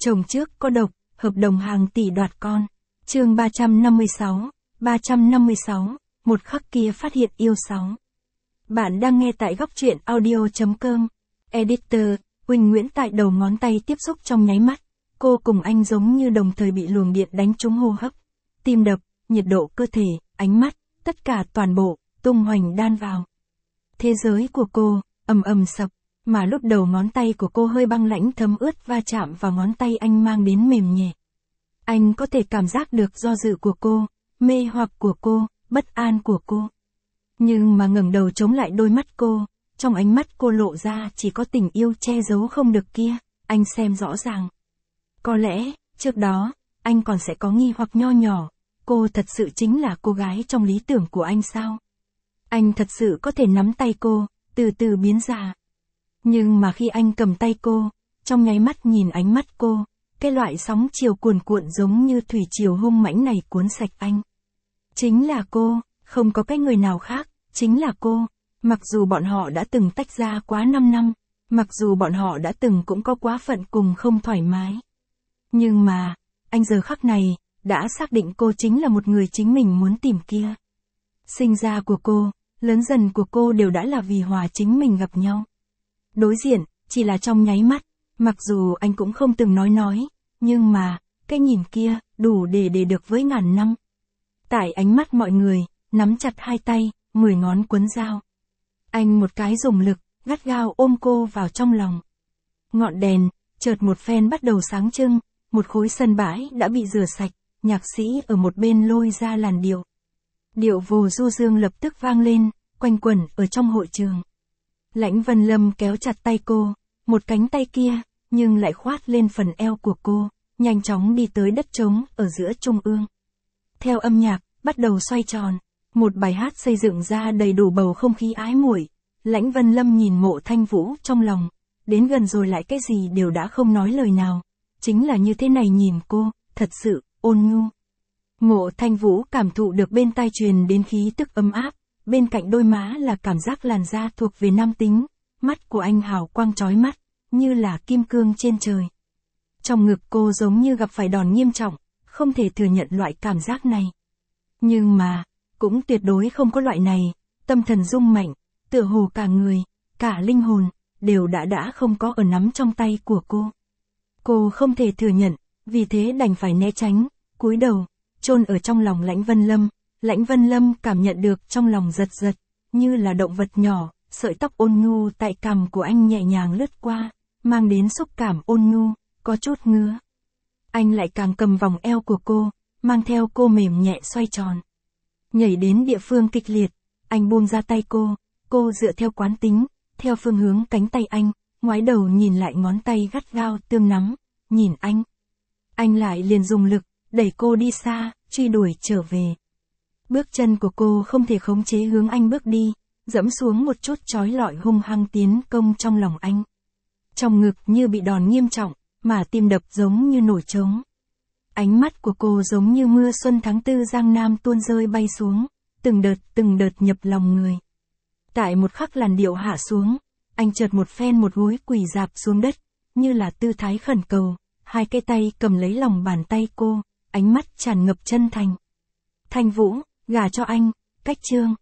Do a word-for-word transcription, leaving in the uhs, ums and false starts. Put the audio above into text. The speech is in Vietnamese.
Chồng trước có độc, hợp đồng hàng tỷ đoạt con. Chương ba trăm năm mươi sáu, ba trăm năm mươi sáu, một khắc kia phát hiện yêu sáu. Bạn đang nghe tại góc truyện audio chấm com. Editor, Huỳnh Nguyễn. Tại đầu ngón tay tiếp xúc trong nháy mắt, cô cùng anh giống như đồng thời bị luồng điện đánh trúng hô hấp, tim đập, nhiệt độ cơ thể, ánh mắt, tất cả toàn bộ, tung hoành đan vào. Thế giới của cô, ầm ầm sập, mà lúc đầu ngón tay của cô hơi băng lãnh thấm ướt va chạm vào ngón tay anh mang đến mềm nhẹ. Anh có thể cảm giác được do dự của cô, mê hoặc của cô, bất an của cô. Nhưng mà ngẩng đầu chống lại đôi mắt cô, trong ánh mắt cô lộ ra chỉ có tình yêu che giấu không được kia, anh xem rõ ràng. Có lẽ, trước đó, anh còn sẽ có nghi hoặc nho nhỏ, cô thật sự chính là cô gái trong lý tưởng của anh sao? Anh thật sự có thể nắm tay cô, từ từ biến già. Nhưng mà khi anh cầm tay cô, trong nháy mắt nhìn ánh mắt cô, cái loại sóng chiều cuồn cuộn giống như thủy triều hung mãnh này cuốn sạch anh. Chính là cô, không có cái người nào khác, chính là cô. Mặc dù bọn họ đã từng tách ra quá năm năm, mặc dù bọn họ đã từng cũng có quá phận cùng không thoải mái. Nhưng mà, anh giờ khắc này, đã xác định cô chính là một người chính mình muốn tìm kia. Sinh ra của cô, lớn dần của cô đều đã là vì hòa chính mình gặp nhau. Đối diện, chỉ là trong nháy mắt, mặc dù anh cũng không từng nói nói, nhưng mà, cái nhìn kia, đủ để để được với ngàn năm. Tại ánh mắt mọi người, nắm chặt hai tay, mười ngón quấn dao. Anh một cái dùng lực, gắt gao ôm cô vào trong lòng. Ngọn đèn, chợt một phen bắt đầu sáng trưng, một khối sân bãi đã bị rửa sạch, nhạc sĩ ở một bên lôi ra làn điệu. Điệu vồ du dương lập tức vang lên, quanh quẩn ở trong hội trường. Lãnh Vân Lâm kéo chặt tay cô, một cánh tay kia, nhưng lại khoát lên phần eo của cô, nhanh chóng đi tới đất trống ở giữa trung ương. Theo âm nhạc, bắt đầu xoay tròn, một bài hát xây dựng ra đầy đủ bầu không khí ái muội. Lãnh Vân Lâm nhìn Mộ Thanh Vũ trong lòng, đến gần rồi lại cái gì đều đã không nói lời nào, chính là như thế này nhìn cô, thật sự, ôn nhu. Mộ Thanh Vũ cảm thụ được bên tai truyền đến khí tức ấm áp, bên cạnh đôi má là cảm giác làn da thuộc về nam tính, mắt của anh hào quang chói mắt, như là kim cương trên trời. Trong ngực cô giống như gặp phải đòn nghiêm trọng, không thể thừa nhận loại cảm giác này. Nhưng mà, cũng tuyệt đối không có loại này, tâm thần rung mạnh, tựa hồ cả người, cả linh hồn, đều đã đã không có ở nắm trong tay của cô. Cô không thể thừa nhận, vì thế đành phải né tránh, cúi đầu, chôn ở trong lòng Lãnh Vân Lâm. Lãnh Vân Lâm cảm nhận được trong lòng giật giật, như là động vật nhỏ, sợi tóc ôn nhu tại cằm của anh nhẹ nhàng lướt qua, mang đến xúc cảm ôn nhu, có chút ngứa. Anh lại càng cầm vòng eo của cô, mang theo cô mềm nhẹ xoay tròn. Nhảy đến địa phương kịch liệt, anh buông ra tay cô, cô dựa theo quán tính, theo phương hướng cánh tay anh, ngoái đầu nhìn lại ngón tay gắt gao tương nắm, nhìn anh. Anh lại liền dùng lực, đẩy cô đi xa, truy đuổi trở về. Bước chân của cô không thể khống chế hướng anh bước đi, dẫm xuống một chút trói lọi hung hăng tiến công trong lòng anh. Trong ngực như bị đòn nghiêm trọng, mà tim đập giống như nổi trống. Ánh mắt của cô giống như mưa xuân tháng tư Giang Nam tuôn rơi bay xuống, từng đợt từng đợt nhập lòng người. Tại một khắc làn điệu hạ xuống, anh chợt một phen một gối quỳ rạp xuống đất, như là tư thái khẩn cầu, hai cái tay cầm lấy lòng bàn tay cô, ánh mắt tràn ngập chân thành. Thanh Vũ, gả cho anh, cách chương.